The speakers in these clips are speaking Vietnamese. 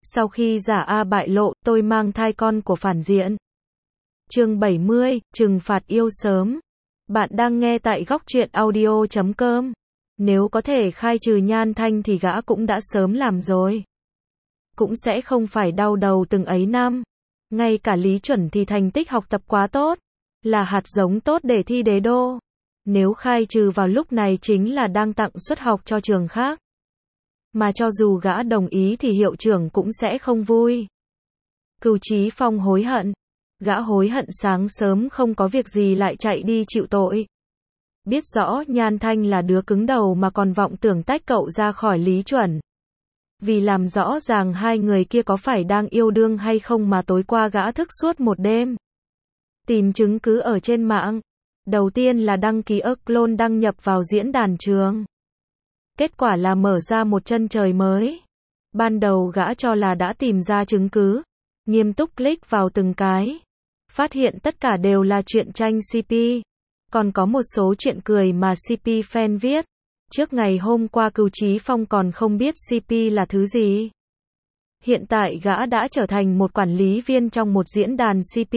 Sau khi giả A bại lộ, tôi mang thai con của phản diện. Chương 70, trừng phạt yêu sớm. Bạn đang nghe tại góc truyện audio.com. Nếu có thể khai trừ Nhan Thanh thì gã cũng đã sớm làm rồi. Cũng sẽ không phải đau đầu từng ấy năm. Ngay cả Lý Chuẩn thì thành tích học tập quá tốt. Là hạt giống tốt để thi đế đô. Nếu khai trừ vào lúc này chính là đang tặng suất học cho trường khác. Mà cho dù gã đồng ý thì hiệu trưởng cũng sẽ không vui. Cửu Chí Phong hối hận. Gã hối hận sáng sớm không có việc gì lại chạy đi chịu tội. Biết rõ Nhan Thanh là đứa cứng đầu mà còn vọng tưởng tách cậu ra khỏi Lý Chuẩn. Vì làm rõ ràng hai người kia có phải đang yêu đương hay không mà tối qua gã thức suốt một đêm. Tìm chứng cứ ở trên mạng. Đầu tiên là đăng ký clone đăng nhập vào diễn đàn trường. Kết quả là mở ra một chân trời mới. Ban đầu gã cho là đã tìm ra chứng cứ. Nghiêm túc click vào từng cái. Phát hiện tất cả đều là truyện tranh CP. Còn có một số chuyện cười mà CP fan viết. Trước ngày hôm qua Cửu Chí Phong còn không biết CP là thứ gì. Hiện tại gã đã trở thành một quản lý viên trong một diễn đàn CP.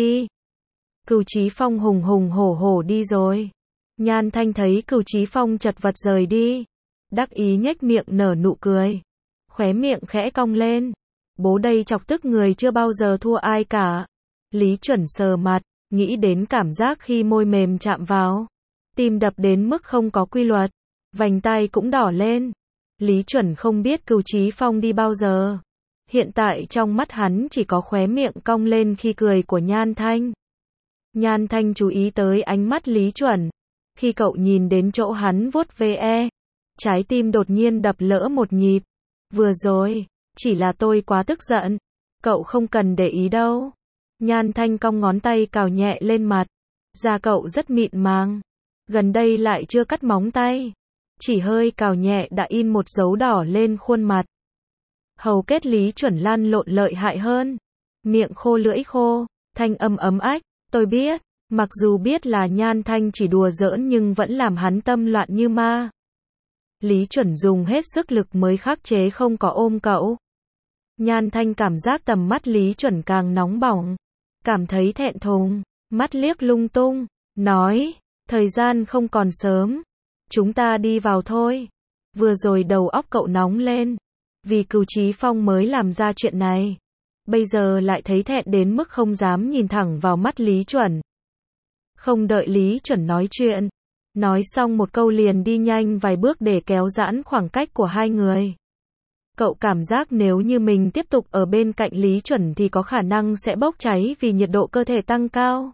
Cửu Chí Phong hùng hùng hổ hổ đi rồi. Nhan Thanh thấy Cửu Chí Phong chật vật rời đi. Đắc ý nhếch miệng nở nụ cười. Khóe miệng khẽ cong lên. Bố đây chọc tức người chưa bao giờ thua ai cả. Lý Chuẩn sờ mặt, nghĩ đến cảm giác khi môi mềm chạm vào. Tim đập đến mức không có quy luật. Vành tai cũng đỏ lên. Lý Chuẩn không biết Cửu Chí Phong đi bao giờ. Hiện tại trong mắt hắn chỉ có khóe miệng cong lên khi cười của Nhan Thanh. Nhan Thanh chú ý tới ánh mắt Lý Chuẩn. Khi cậu nhìn đến chỗ hắn vuốt ve, trái tim đột nhiên đập lỡ một nhịp. Vừa rồi, chỉ là tôi quá tức giận. Cậu không cần để ý đâu. Nhan Thanh cong ngón tay cào nhẹ lên mặt. Da cậu rất mịn màng. Gần đây lại chưa cắt móng tay. Chỉ hơi cào nhẹ đã in một dấu đỏ lên khuôn mặt. Hầu kết Lý Chuẩn lăn lộn lợi hại hơn. Miệng khô lưỡi khô, thanh âm ấm ách. Tôi biết, mặc dù biết là Nhan Thanh chỉ đùa giỡn nhưng vẫn làm hắn tâm loạn như ma. Lý Chuẩn dùng hết sức lực mới khắc chế không có ôm cậu. Nhan Thanh cảm giác tầm mắt Lý Chuẩn càng nóng bỏng. Cảm thấy thẹn thùng, mắt liếc lung tung, nói, thời gian không còn sớm. Chúng ta đi vào thôi. Vừa rồi đầu óc cậu nóng lên. Vì Cửu Chí Phong mới làm ra chuyện này. Bây giờ lại thấy thẹn đến mức không dám nhìn thẳng vào mắt Lý Chuẩn. Không đợi Lý Chuẩn nói chuyện. Nói xong một câu liền đi nhanh vài bước để kéo giãn khoảng cách của hai người. Cậu cảm giác nếu như mình tiếp tục ở bên cạnh Lý Chuẩn thì có khả năng sẽ bốc cháy vì nhiệt độ cơ thể tăng cao.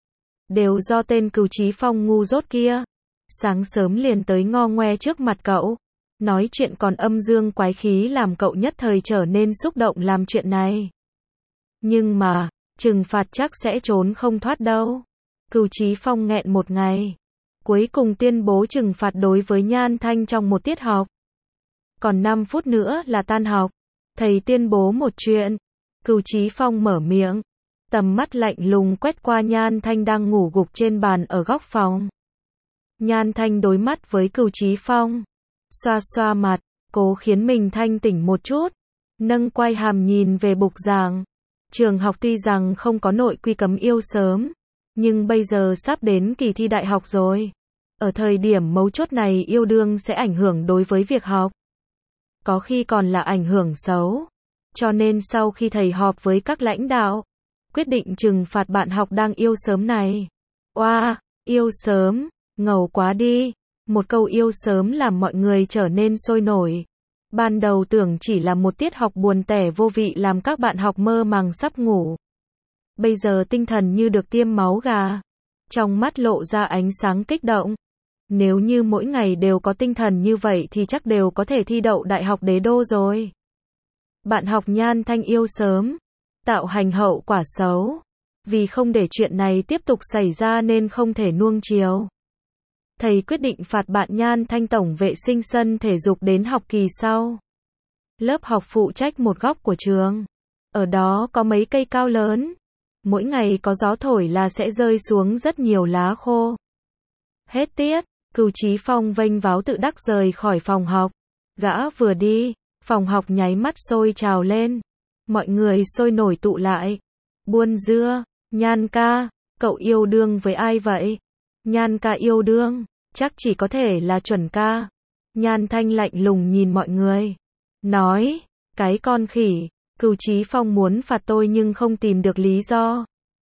Đều do tên Cửu Chí Phong ngu dốt kia. Sáng sớm liền tới ngo ngoe trước mặt cậu. Nói chuyện còn âm dương quái khí làm cậu nhất thời trở nên xúc động làm chuyện này. Nhưng mà, trừng phạt chắc sẽ trốn không thoát đâu. Cửu Chí Phong nghẹn một ngày. Cuối cùng tuyên bố trừng phạt đối với Nhan Thanh trong một tiết học. Còn 5 phút nữa là tan học. Thầy tuyên bố một chuyện. Cửu Chí Phong mở miệng. Tầm mắt lạnh lùng quét qua Nhan Thanh đang ngủ gục trên bàn ở góc phòng. Nhan Thanh đối mắt với Cửu Chí Phong. Xoa xoa mặt, cố khiến mình thanh tỉnh một chút. Nâng quai hàm nhìn về bục giảng. Trường học tuy rằng không có nội quy cấm yêu sớm. Nhưng bây giờ sắp đến kỳ thi đại học rồi. Ở thời điểm mấu chốt này yêu đương sẽ ảnh hưởng đối với việc học. Có khi còn là ảnh hưởng xấu. Cho nên sau khi thầy họp với các lãnh đạo, quyết định trừng phạt bạn học đang yêu sớm này. Oa, yêu sớm, ngầu quá đi. Một câu yêu sớm làm mọi người trở nên sôi nổi. Ban đầu tưởng chỉ là một tiết học buồn tẻ vô vị làm các bạn học mơ màng sắp ngủ. Bây giờ tinh thần như được tiêm máu gà. Trong mắt lộ ra ánh sáng kích động. Nếu như mỗi ngày đều có tinh thần như vậy thì chắc đều có thể thi đậu đại học đế đô rồi. Bạn học Nhan Thanh yêu sớm. Tạo hành hậu quả xấu. Vì không để chuyện này tiếp tục xảy ra nên không thể nuông chiều. Thầy quyết định phạt bạn Nhan Thanh tổng vệ sinh sân thể dục đến học kỳ sau. Lớp học phụ trách một góc của trường. Ở đó có mấy cây cao lớn. Mỗi ngày có gió thổi là sẽ rơi xuống rất nhiều lá khô. Hết tiết, Cửu Chí Phong vênh váo tự đắc rời khỏi phòng học. Gã vừa đi, phòng học nháy mắt sôi trào lên. Mọi người sôi nổi tụ lại. Buôn dưa, Nhan ca, cậu yêu đương với ai vậy? Nhan ca yêu đương, chắc chỉ có thể là Chuẩn ca. Nhan Thanh lạnh lùng nhìn mọi người. Nói, cái con khỉ, Cửu Chí Phong muốn phạt tôi nhưng không tìm được lý do.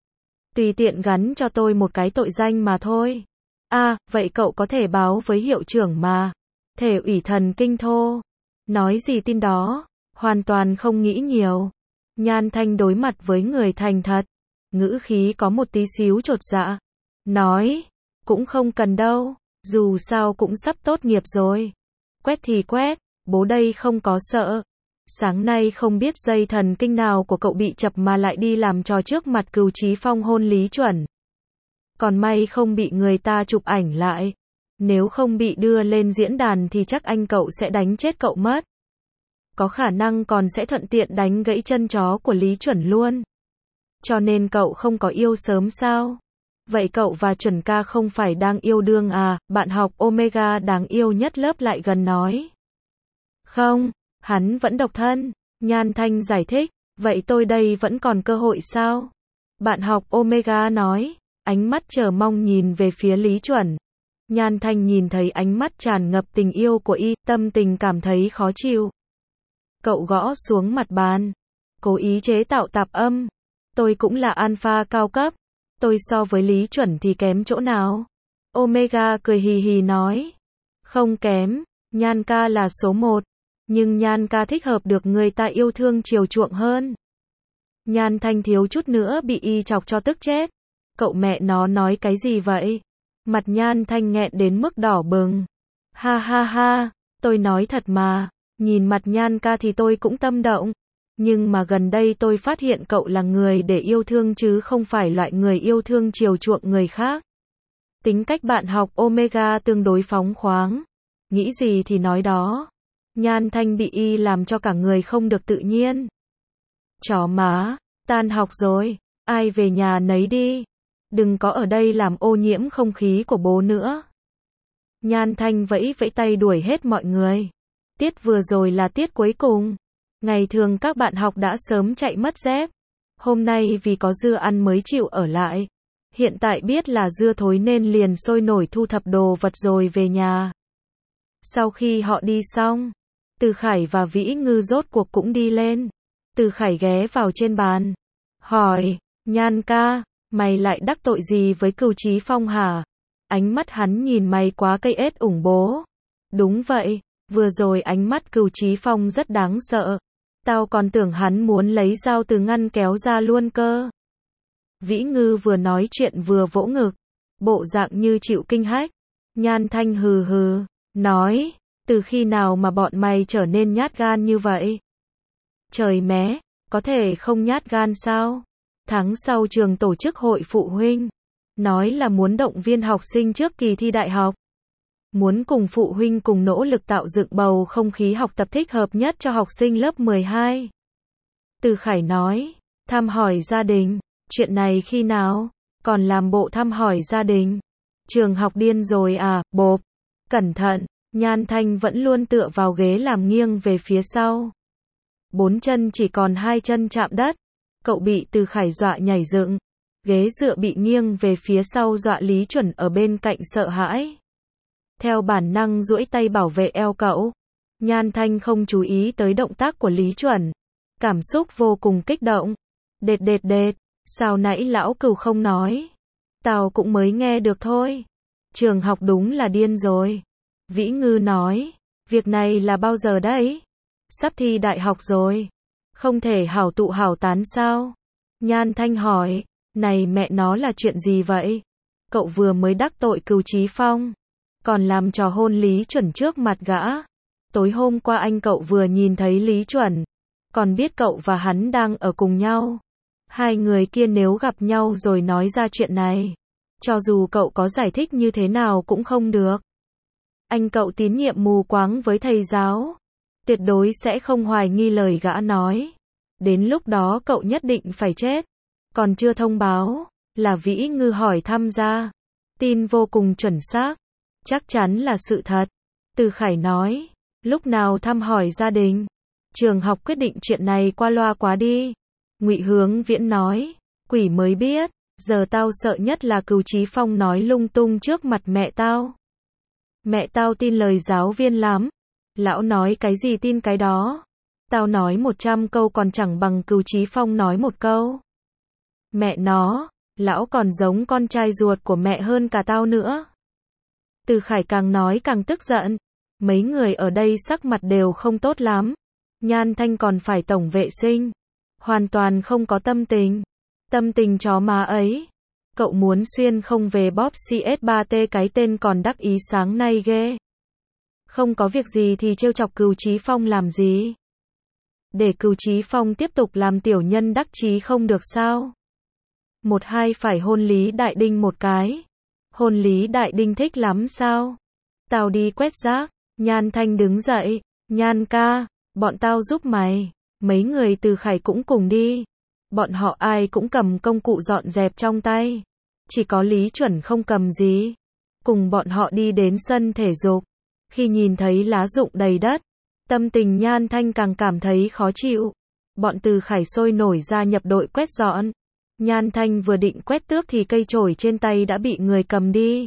Tùy tiện gắn cho tôi một cái tội danh mà thôi. À, vậy cậu có thể báo với hiệu trưởng mà. Thể ủy thần kinh thô. Nói gì tin đó, hoàn toàn không nghĩ nhiều. Nhan Thanh đối mặt với người thành thật. Ngữ khí có một tí xíu chột dạ. Nói, cũng không cần đâu, dù sao cũng sắp tốt nghiệp rồi. Quét thì quét, bố đây không có sợ. Sáng nay không biết dây thần kinh nào của cậu bị chập mà lại đi làm trò trước mặt Cửu Chí Phong hôn Lý Chuẩn. Còn may không bị người ta chụp ảnh lại. Nếu không bị đưa lên diễn đàn thì chắc anh cậu sẽ đánh chết cậu mất. Có khả năng còn sẽ thuận tiện đánh gãy chân chó của Lý Chuẩn luôn. Cho nên cậu không có yêu sớm sao? Vậy cậu và Chuẩn ca không phải đang yêu đương à? Bạn học Omega đáng yêu nhất lớp lại gần nói. Không, hắn vẫn độc thân. Nhan Thanh giải thích. Vậy tôi đây vẫn còn cơ hội sao? Bạn học Omega nói. Ánh mắt chờ mong nhìn về phía Lý Chuẩn. Nhan Thanh nhìn thấy ánh mắt tràn ngập tình yêu của y, tâm tình cảm thấy khó chịu. Cậu gõ xuống mặt bàn. Cố ý chế tạo tạp âm. Tôi cũng là alpha cao cấp. Tôi so với Lý Chuẩn thì kém chỗ nào? Omega cười hì hì nói. Không kém, Nhan ca là số 1. Nhưng Nhan ca thích hợp được người ta yêu thương chiều chuộng hơn. Nhan Thanh thiếu chút nữa bị y chọc cho tức chết. Cậu mẹ nó nói cái gì vậy? Mặt Nhan Thanh nghẹn đến mức đỏ bừng. Ha ha ha, tôi nói thật mà. Nhìn mặt Nhan ca thì tôi cũng tâm động. Nhưng mà gần đây tôi phát hiện cậu là người để yêu thương chứ không phải loại người yêu thương chiều chuộng người khác. Tính cách bạn học Omega tương đối phóng khoáng. Nghĩ gì thì nói đó. Nhan Thanh bị y làm cho cả người không được tự nhiên. Chó má, tan học rồi, ai về nhà nấy đi. Đừng có ở đây làm ô nhiễm không khí của bố nữa. Nhan Thanh vẫy vẫy tay đuổi hết mọi người. Tiết vừa rồi là tiết cuối cùng. Ngày thường các bạn học đã sớm chạy mất dép. Hôm nay vì có dưa ăn mới chịu ở lại. Hiện tại biết là dưa thối nên liền sôi nổi thu thập đồ vật rồi về nhà. Sau khi họ đi xong, Từ Khải và Vĩ Ngư rốt cuộc cũng đi lên. Từ Khải ghé vào trên bàn. Hỏi, Nhan ca, mày lại đắc tội gì với Cửu Chí Phong hả? Ánh mắt hắn nhìn mày quá cây ết ủng bố. Đúng vậy, vừa rồi ánh mắt Cửu Chí Phong rất đáng sợ. Tao còn tưởng hắn muốn lấy dao từ ngăn kéo ra luôn cơ. Vĩ Ngư vừa nói chuyện vừa vỗ ngực. Bộ dạng như chịu kinh hách. Nhan Thanh hừ hừ. Nói. Từ khi nào mà bọn mày trở nên nhát gan như vậy? Trời mé. Có thể không nhát gan sao? Tháng sau trường tổ chức hội phụ huynh. Nói là muốn động viên học sinh trước kỳ thi đại học. Muốn cùng phụ huynh cùng nỗ lực tạo dựng bầu không khí học tập thích hợp nhất cho học sinh lớp 12. Từ Khải nói, thăm hỏi gia đình, chuyện này khi nào? Còn làm bộ thăm hỏi gia đình. Trường học điên rồi à, bộp. Cẩn thận, Nhan Thanh vẫn luôn tựa vào ghế làm nghiêng về phía sau. 4 chân chỉ còn 2 chân chạm đất. Cậu bị Từ Khải dọa nhảy dựng. Ghế dựa bị nghiêng về phía sau dọa Lý Chuẩn ở bên cạnh sợ hãi. Theo bản năng duỗi tay bảo vệ eo cậu. Nhan Thanh không chú ý tới động tác của Lý Chuẩn. Cảm xúc vô cùng kích động. Đệt, sao nãy lão Cửu không nói? Tao cũng mới nghe được thôi. Trường học đúng là điên rồi. Vĩ Ngư nói, việc này là bao giờ đấy? Sắp thi đại học rồi. Không thể hảo tụ hảo tán sao? Nhan Thanh hỏi, này mẹ nó là chuyện gì vậy? Cậu vừa mới đắc tội Cửu Chí Phong. Còn làm trò hôn Lý Chuẩn trước mặt gã. Tối hôm qua anh cậu vừa nhìn thấy Lý Chuẩn. Còn biết cậu và hắn đang ở cùng nhau. Hai người kia nếu gặp nhau rồi nói ra chuyện này. Cho dù cậu có giải thích như thế nào cũng không được. Anh cậu tín nhiệm mù quáng với thầy giáo. Tuyệt đối sẽ không hoài nghi lời gã nói. Đến lúc đó cậu nhất định phải chết. Còn chưa thông báo. Là Vĩ Ngư hỏi thăm ra. Tin vô cùng chuẩn xác. Chắc chắn là sự thật. Từ Khải nói. Lúc nào thăm hỏi gia đình? Trường học quyết định chuyện này qua loa quá đi. Ngụy Hướng Viễn nói, quỷ mới biết, giờ tao sợ nhất là Cừu Chí Phong nói lung tung trước mặt mẹ tao. Mẹ tao tin lời giáo viên lắm. Lão nói cái gì tin cái đó. Tao nói 100 câu còn chẳng bằng Cừu Chí Phong nói một câu. Mẹ nó, lão còn giống con trai ruột của mẹ hơn cả tao nữa. Từ Khải càng nói càng tức giận. Mấy người ở đây sắc mặt đều không tốt lắm. Nhan Thanh còn phải tổng vệ sinh. Hoàn toàn không có tâm tình. Tâm tình chó má ấy. Cậu muốn xuyên không về bóp CS3T cái tên còn đắc ý sáng nay ghê. Không có việc gì thì trêu chọc Cừu Chí Phong làm gì. Để Cừu Chí Phong tiếp tục làm tiểu nhân đắc chí không được sao. 1-2 phải hôn Lý Đại Đinh một cái. Hôn Lý Đại Đinh thích lắm sao? Tao đi quét rác. Nhan Thanh đứng dậy. Nhan ca, bọn tao giúp mày. Mấy người Từ Khải cũng cùng đi. Bọn họ ai cũng cầm công cụ dọn dẹp trong tay. Chỉ có Lý Chuẩn không cầm gì. Cùng bọn họ đi đến sân thể dục. Khi nhìn thấy lá rụng đầy đất, tâm tình Nhan Thanh càng cảm thấy khó chịu. Bọn Từ Khải sôi nổi ra nhập đội quét dọn. Nhan Thanh vừa định quét tước thì cây chổi trên tay đã bị người cầm đi.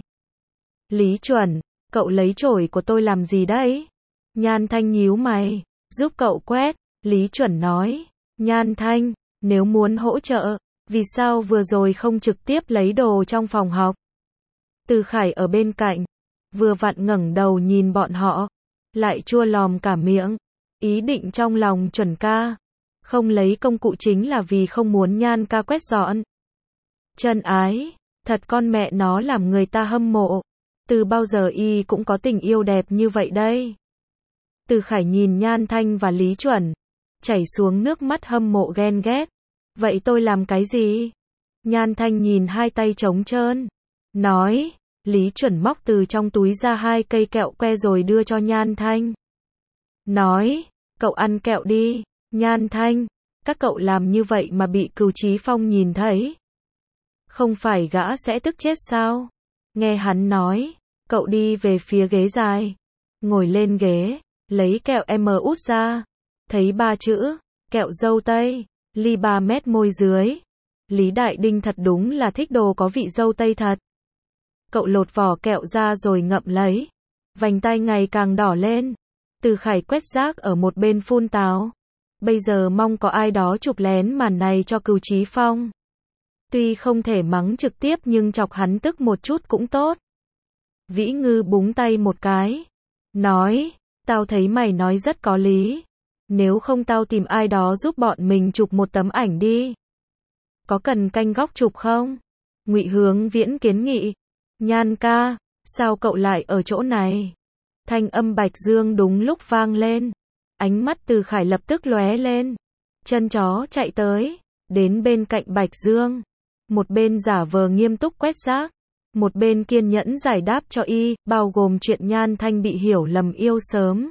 Lý Chuẩn, cậu lấy chổi của tôi làm gì đấy? Nhan Thanh nhíu mày, giúp cậu quét. Lý Chuẩn nói, Nhan Thanh, nếu muốn hỗ trợ, vì sao vừa rồi không trực tiếp lấy đồ trong phòng học? Từ Khải ở bên cạnh, vừa vặn ngẩng đầu nhìn bọn họ, lại chua lòm cả miệng. Ý định trong lòng Chuẩn ca, không lấy công cụ chính là vì không muốn Nhan ca quét dọn. Chân ái, thật con mẹ nó làm người ta hâm mộ. Từ bao giờ y cũng có tình yêu đẹp như vậy đây. Từ Khải nhìn Nhan Thanh và Lý Chuẩn, chảy xuống nước mắt hâm mộ ghen ghét. Vậy tôi làm cái gì? Nhan Thanh nhìn hai tay trống trơn, nói. Lý Chuẩn móc từ trong túi ra 2 cây kẹo que rồi đưa cho Nhan Thanh. Nói, cậu ăn kẹo đi. Nhan Thanh, các cậu làm như vậy mà bị Cừu Chí Phong nhìn thấy. Không phải gã sẽ tức chết sao? Nghe hắn nói, cậu đi về phía ghế dài. Ngồi lên ghế, lấy kẹo út ra. Thấy 3 chữ, kẹo dâu tây, ly 3 mét môi dưới. Lý Đại Đinh thật đúng là thích đồ có vị dâu tây thật. Cậu lột vỏ kẹo ra rồi ngậm lấy. Vành tay ngày càng đỏ lên. Từ Khải quét rác ở một bên phun táo. Bây giờ mong có ai đó chụp lén màn này cho Cừu Chí Phong. Tuy không thể mắng trực tiếp nhưng chọc hắn tức một chút cũng tốt. Vĩ Ngư búng tay một cái. Nói, tao thấy mày nói rất có lý. Nếu không tao tìm ai đó giúp bọn mình chụp một tấm ảnh đi. Có cần canh góc chụp không? Ngụy Hướng Viễn kiến nghị. Nhan ca, sao cậu lại ở chỗ này? Thanh âm Bạch Dương đúng lúc vang lên. Ánh mắt Từ Khải lập tức lóe lên. Chân chó chạy tới, đến bên cạnh Bạch Dương. Một bên giả vờ nghiêm túc quét rác, một bên kiên nhẫn giải đáp cho y, bao gồm chuyện Nhan Thanh bị hiểu lầm yêu sớm.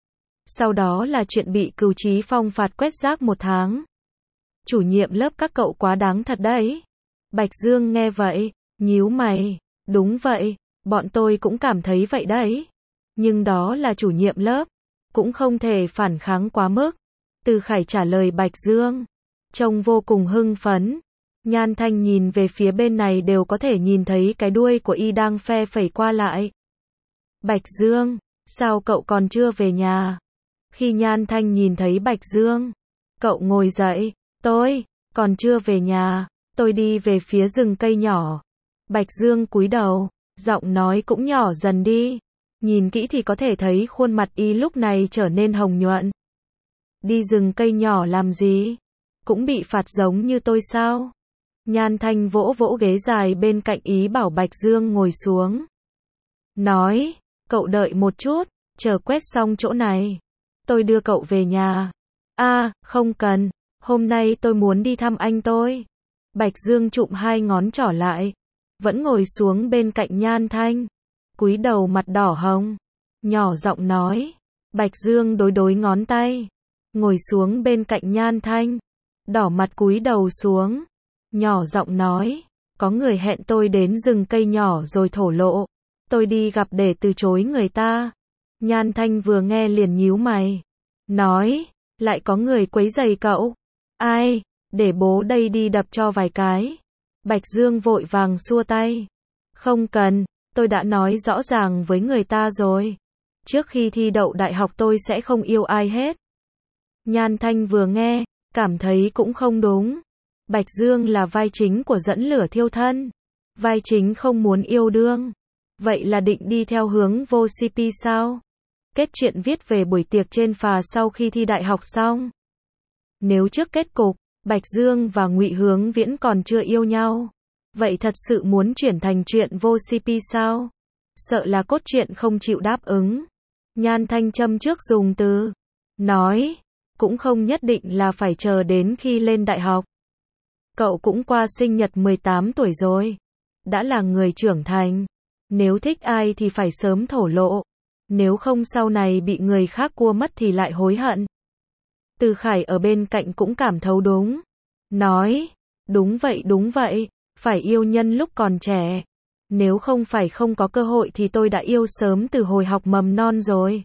Sau đó là chuyện bị Cừu Chí Phong phạt quét rác 1 tháng. Chủ nhiệm lớp các cậu quá đáng thật đấy. Bạch Dương nghe vậy, nhíu mày. Đúng vậy, bọn tôi cũng cảm thấy vậy đấy. Nhưng đó là chủ nhiệm lớp, cũng không thể phản kháng quá mức. Từ Khải trả lời Bạch Dương, trông vô cùng hưng phấn. Nhan Thanh nhìn về phía bên này đều có thể nhìn thấy cái đuôi của y đang phe phẩy qua lại. Bạch Dương, sao cậu còn chưa về nhà? Khi Nhan Thanh nhìn thấy Bạch Dương, cậu ngồi dậy. Tôi còn chưa về nhà, tôi đi về phía rừng cây nhỏ. Bạch Dương cúi đầu, giọng nói cũng nhỏ dần đi. Nhìn kỹ thì có thể thấy khuôn mặt y lúc này trở nên hồng nhuận. Đi rừng cây nhỏ làm gì? Cũng bị phạt giống như tôi sao? Nhan Thanh vỗ vỗ ghế dài bên cạnh ý bảo Bạch Dương ngồi xuống. Nói, cậu đợi một chút, chờ quét xong chỗ này. Tôi đưa cậu về nhà. Không cần, hôm nay tôi muốn đi thăm anh tôi. Bạch Dương chụm 2 ngón trỏ lại. Vẫn ngồi xuống bên cạnh Nhan Thanh. Cúi đầu mặt đỏ hồng. Nhỏ giọng nói. Bạch Dương đối ngón tay. Ngồi xuống bên cạnh Nhan Thanh. Đỏ mặt cúi đầu xuống. Nhỏ giọng nói. Có người hẹn tôi đến rừng cây nhỏ rồi thổ lộ. Tôi đi gặp để từ chối người ta. Nhan Thanh vừa nghe liền nhíu mày. Nói. Lại có người quấy rầy cậu. Ai, để bố đây đi đập cho vài cái. Bạch Dương vội vàng xua tay. Không cần, tôi đã nói rõ ràng với người ta rồi. Trước khi thi đậu đại học tôi sẽ không yêu ai hết. Nhan Thanh vừa nghe, cảm thấy cũng không đúng. Bạch Dương là vai chính của Dẫn Lửa Thiêu Thân. Vai chính không muốn yêu đương. Vậy là định đi theo hướng vô CP sao? Kết truyện viết về buổi tiệc trên phà sau khi thi đại học xong. Nếu trước kết cục, Bạch Dương và Ngụy Hướng Viễn còn chưa yêu nhau, vậy thật sự muốn chuyển thành chuyện vô CP sao? Sợ là cốt truyện không chịu đáp ứng. Nhan Thanh châm trước dùng từ nói, cũng không nhất định là phải chờ đến khi lên đại học. Cậu cũng qua sinh nhật 18 tuổi rồi, đã là người trưởng thành. Nếu thích ai thì phải sớm thổ lộ, nếu không sau này bị người khác cua mất thì lại hối hận. Từ Khải ở bên cạnh cũng cảm thấu đúng. Nói, đúng vậy, phải yêu nhân lúc còn trẻ. Nếu không phải không có cơ hội thì tôi đã yêu sớm từ hồi học mầm non rồi.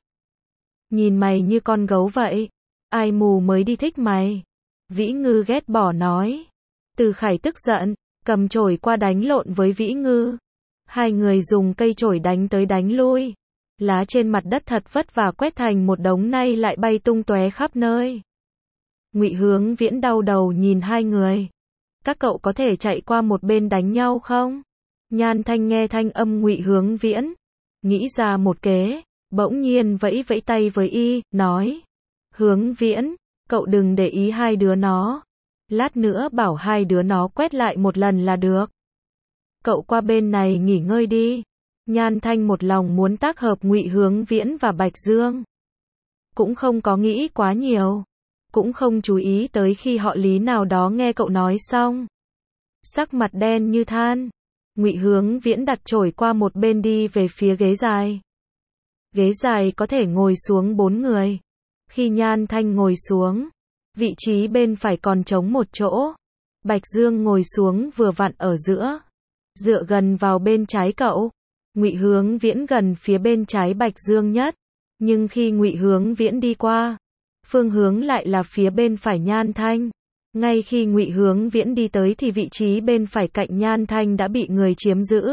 Nhìn mày như con gấu vậy, ai mù mới đi thích mày. Vĩ Ngư ghét bỏ nói. Từ Khải tức giận, cầm chổi qua đánh lộn với Vĩ Ngư. Hai người dùng cây chổi đánh tới đánh lui. Lá trên mặt đất thật vất vả quét thành một đống nay lại bay tung tóe khắp nơi. Ngụy Hướng Viễn đau đầu nhìn hai người. Các cậu có thể chạy qua một bên đánh nhau không? Nhan Thanh nghe thanh âm Ngụy Hướng Viễn, nghĩ ra một kế, bỗng nhiên vẫy vẫy tay với y, nói. Hướng Viễn, cậu đừng để ý hai đứa nó. Lát nữa bảo hai đứa nó quét lại một lần là được. Cậu qua bên này nghỉ ngơi đi. Nhan Thanh một lòng muốn tác hợp Ngụy Hướng Viễn và Bạch Dương. Cũng không có nghĩ quá nhiều. Cũng không chú ý tới khi họ Lý nào đó nghe cậu nói xong. Sắc mặt đen như than. Ngụy Hướng Viễn đặt chổi qua một bên đi về phía ghế dài. Ghế dài có thể ngồi xuống 4 người. Khi Nhan Thanh ngồi xuống, vị trí bên phải còn trống một chỗ. Bạch Dương ngồi xuống vừa vặn ở giữa, dựa gần vào bên trái cậu. Ngụy Hướng Viễn gần phía bên trái Bạch Dương nhất, nhưng khi Ngụy Hướng Viễn đi qua, phương hướng lại là phía bên phải Nhan Thanh. Ngay khi Ngụy Hướng Viễn đi tới thì vị trí bên phải cạnh Nhan Thanh đã bị người chiếm giữ.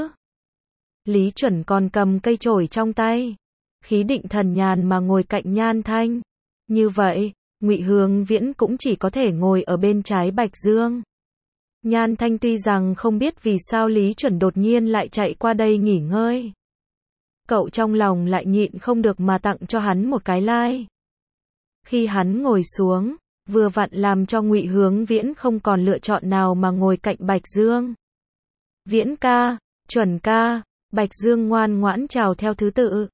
Lý Chuẩn còn cầm cây chổi trong tay, khí định thần nhàn mà ngồi cạnh Nhan Thanh. Như vậy, Ngụy Hướng Viễn cũng chỉ có thể ngồi ở bên trái Bạch Dương. Nhan Thanh tuy rằng không biết vì sao Lý Chuẩn đột nhiên lại chạy qua đây nghỉ ngơi. Cậu trong lòng lại nhịn không được mà tặng cho hắn một cái like. Khi hắn ngồi xuống, vừa vặn làm cho Ngụy Hướng Viễn không còn lựa chọn nào mà ngồi cạnh Bạch Dương. Viễn ca, Chuẩn ca, Bạch Dương ngoan ngoãn chào theo thứ tự.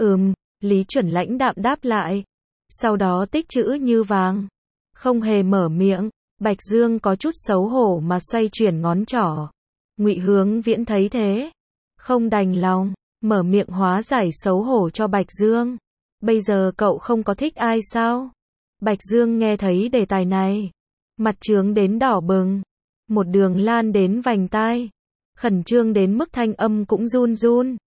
Lý Chuẩn lãnh đạm đáp lại. Sau đó tích chữ như vàng. Không hề mở miệng, Bạch Dương có chút xấu hổ mà xoay chuyển ngón trỏ. Ngụy Hướng Viễn thấy thế, không đành lòng, mở miệng hóa giải xấu hổ cho Bạch Dương. Bây giờ cậu không có thích ai sao? Bạch Dương nghe thấy đề tài này, mặt trướng đến đỏ bừng, một đường lan đến vành tai, khẩn trương đến mức thanh âm cũng run run.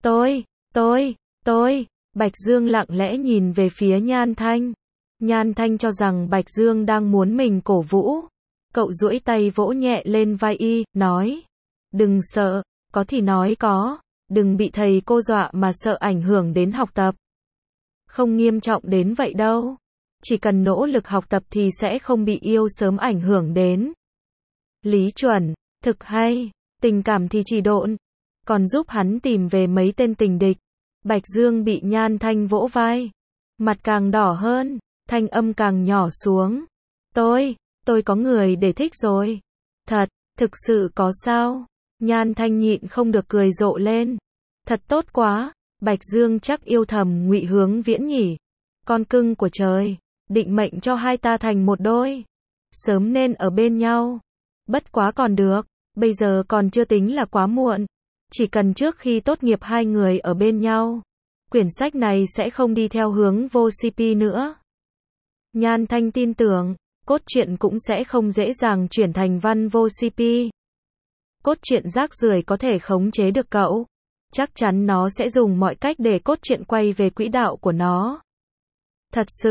Tôi, Bạch Dương lặng lẽ nhìn về phía Nhan Thanh. Nhan Thanh cho rằng Bạch Dương đang muốn mình cổ vũ. Cậu duỗi tay vỗ nhẹ lên vai y, nói. Đừng sợ, có thì nói có. Đừng bị thầy cô dọa mà sợ ảnh hưởng đến học tập. Không nghiêm trọng đến vậy đâu. Chỉ cần nỗ lực học tập thì sẽ không bị yêu sớm ảnh hưởng đến. Lý Chuẩn, thực hay, tình cảm thì chỉ độn. Còn giúp hắn tìm về mấy tên tình địch. Bạch Dương bị Nhan Thanh vỗ vai. Mặt càng đỏ hơn, thanh âm càng nhỏ xuống. Tôi có người để thích rồi. Thực sự có sao? Nhan Thanh nhịn không được cười rộ lên. Thật tốt quá, Bạch Dương chắc yêu thầm Ngụy Hướng Viễn nhỉ. Con cưng của trời, định mệnh cho hai ta thành một đôi. Sớm nên ở bên nhau. Bất quá còn được, bây giờ còn chưa tính là quá muộn. Chỉ cần trước khi tốt nghiệp hai người ở bên nhau, quyển sách này sẽ không đi theo hướng vô CP nữa. Nhan Thanh tin tưởng, cốt truyện cũng sẽ không dễ dàng chuyển thành văn vô CP. Cốt truyện rác rưởi có thể khống chế được cậu. Chắc chắn nó sẽ dùng mọi cách để cốt truyện quay về quỹ đạo của nó. Thật sự,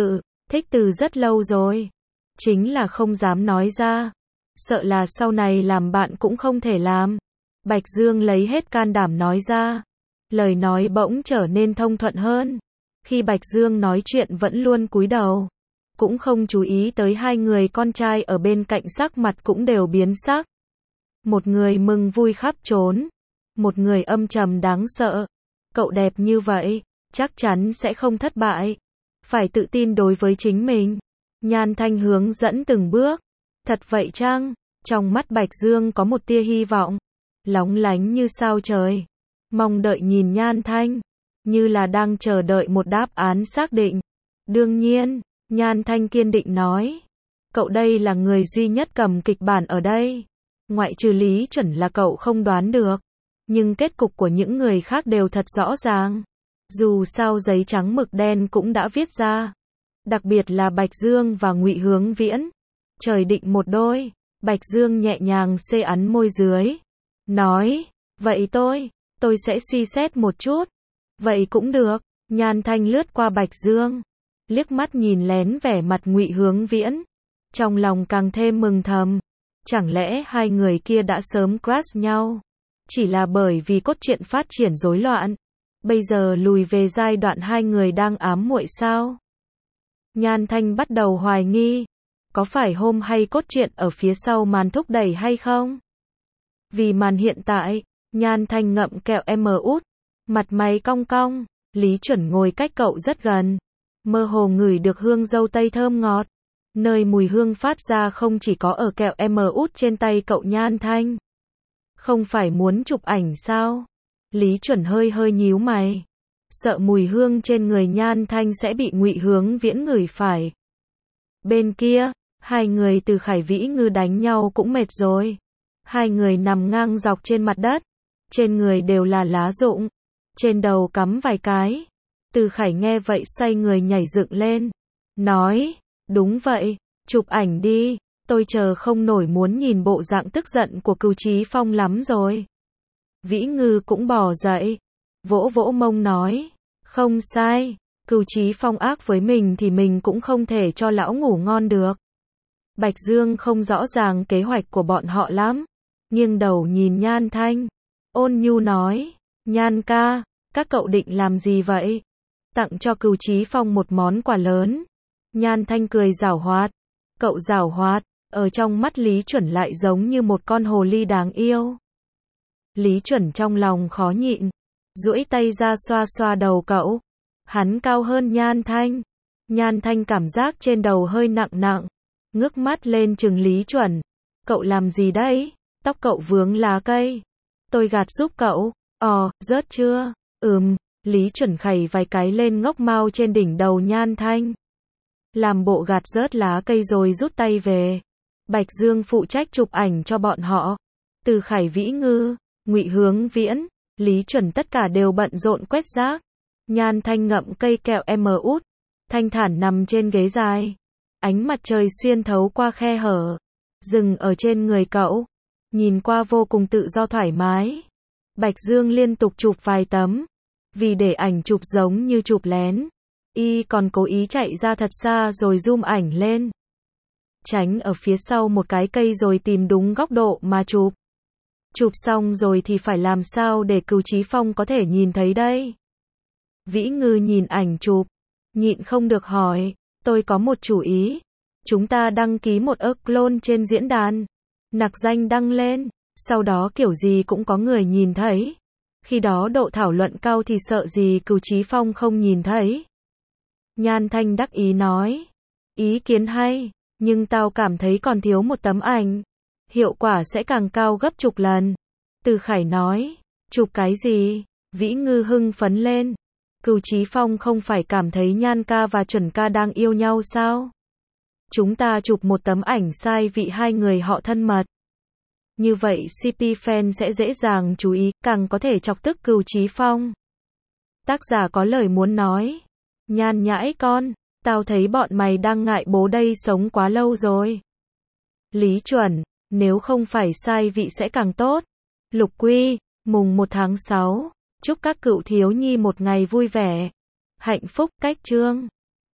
Thích từ rất lâu rồi. Chính là không dám nói ra. Sợ là sau này làm bạn cũng không thể làm. Bạch Dương lấy hết can đảm nói ra. Lời nói bỗng trở nên thông thuận hơn. Khi Bạch Dương nói chuyện vẫn luôn cúi đầu. Cũng không chú ý tới hai người con trai ở bên cạnh sắc mặt cũng đều biến sắc. Một người mừng vui khắp trốn. Một người âm trầm đáng sợ. Cậu đẹp như vậy, chắc chắn sẽ không thất bại. Phải tự tin đối với chính mình. Nhan Thanh hướng dẫn từng bước. Thật vậy chăng? Trong mắt Bạch Dương có một tia hy vọng. Lóng lánh như sao trời. Mong đợi nhìn Nhan Thanh. Như là đang chờ đợi một đáp án xác định. Đương nhiên, Nhan Thanh kiên định nói. Cậu đây là người duy nhất cầm kịch bản ở đây. Ngoại trừ Lý Chuẩn là cậu không đoán được. Nhưng kết cục của những người khác đều thật rõ ràng. Dù sao giấy trắng mực đen cũng đã viết ra. Đặc biệt là Bạch Dương và Ngụy Hướng Viễn. Trời định một đôi. Bạch Dương nhẹ nhàng xê ắn môi dưới. Nói, vậy tôi sẽ suy xét một chút. Vậy cũng được. Nhan Thanh lướt qua Bạch Dương. Liếc mắt nhìn lén vẻ mặt Ngụy Hướng Viễn. Trong lòng càng thêm mừng thầm. Chẳng lẽ hai người kia đã sớm crush nhau? Chỉ là bởi vì cốt truyện phát triển rối loạn. Bây giờ lùi về giai đoạn hai người đang ám muội sao? Nhan Thanh bắt đầu hoài nghi. Có phải hôm hay cốt truyện ở phía sau màn thúc đẩy hay không? Vì màn hiện tại, Nhan Thanh ngậm kẹo út. Mặt mày cong cong. Lý Chuẩn ngồi cách cậu rất gần. Mơ hồ ngửi được hương dâu tây thơm ngọt. Nơi mùi hương phát ra không chỉ có ở kẹo út trên tay cậu Nhan Thanh. Không phải muốn chụp ảnh sao? Lý Chuẩn hơi hơi nhíu mày. Sợ mùi hương trên người Nhan Thanh sẽ bị Ngụy Hướng Viễn ngửi phải. Bên kia, hai người Từ Khải Vĩ Ngư đánh nhau cũng mệt rồi. Hai người nằm ngang dọc trên mặt đất. Trên người đều là lá rụng. Trên đầu cắm vài cái. Từ Khải nghe vậy xoay người nhảy dựng lên. Nói, đúng vậy, chụp ảnh đi. Tôi chờ không nổi muốn nhìn bộ dạng tức giận của Cửu Chí Phong lắm rồi. Vĩ Ngư cũng bò dậy. Vỗ vỗ mông nói. Không sai. Cửu Chí Phong ác với mình thì mình cũng không thể cho lão ngủ ngon được. Bạch Dương không rõ ràng kế hoạch của bọn họ lắm. Nghiêng đầu nhìn Nhan Thanh. Ôn nhu nói. Nhan ca, các cậu định làm gì vậy? Tặng cho Cửu Chí Phong một món quà lớn. Nhan Thanh cười giảo hoạt. Cậu giảo hoạt, ở trong mắt Lý Chuẩn lại giống như một con hồ ly đáng yêu. Lý Chuẩn trong lòng khó nhịn. Duỗi tay ra xoa xoa đầu cậu. Hắn cao hơn Nhan Thanh. Nhan Thanh cảm giác trên đầu hơi nặng nặng. Ngước mắt lên chừng Lý Chuẩn. Cậu làm gì đấy? Tóc cậu vướng lá cây. Tôi gạt giúp cậu. Rớt chưa? Lý Chuẩn khẩy vài cái lên ngốc mao trên đỉnh đầu Nhan Thanh. Làm bộ gạt rớt lá cây rồi rút tay về. Bạch Dương phụ trách chụp ảnh cho bọn họ. Từ Khải Vĩ Ngư, Ngụy Hướng Viễn, Lý Chuẩn tất cả đều bận rộn quét rác. Nhan Thanh ngậm cây kẹo út. Thanh thản nằm trên ghế dài. Ánh mặt trời xuyên thấu qua khe hở. Dừng ở trên người cậu. Nhìn qua vô cùng tự do thoải mái. Bạch Dương liên tục chụp vài tấm. Vì để ảnh chụp giống như chụp lén. Y còn cố ý chạy ra thật xa rồi zoom ảnh lên. Tránh ở phía sau một cái cây rồi tìm đúng góc độ mà chụp. Chụp xong rồi thì phải làm sao để Cửu Chí Phong có thể nhìn thấy đây? Vĩ Ngư nhìn ảnh chụp. Nhịn không được hỏi. Tôi có một chủ ý. Chúng ta đăng ký một clone trên diễn đàn. Nặc danh đăng lên. Sau đó kiểu gì cũng có người nhìn thấy. Khi đó độ thảo luận cao thì sợ gì Cửu Chí Phong không nhìn thấy. Nhan Thanh đắc ý nói. Ý kiến hay. Nhưng tao cảm thấy còn thiếu một tấm ảnh. Hiệu quả sẽ càng cao gấp chục lần. Từ Khải nói. Chụp cái gì? Vĩ Ngư hưng phấn lên. Cửu Chí Phong không phải cảm thấy Nhan ca và Chuẩn ca đang yêu nhau sao? Chúng ta chụp một tấm ảnh sai vị hai người họ thân mật. Như vậy CP fan sẽ dễ dàng chú ý, càng có thể chọc tức Cửu Chí Phong. Tác giả có lời muốn nói. Nhan nhãi con, tao thấy bọn mày đang ngại bố đây sống quá lâu rồi. Lý Chuẩn, nếu không phải sai vị sẽ càng tốt. Lục Quy, mùng 1 tháng 6. Chúc các cựu thiếu nhi một ngày vui vẻ, hạnh phúc. Cách chương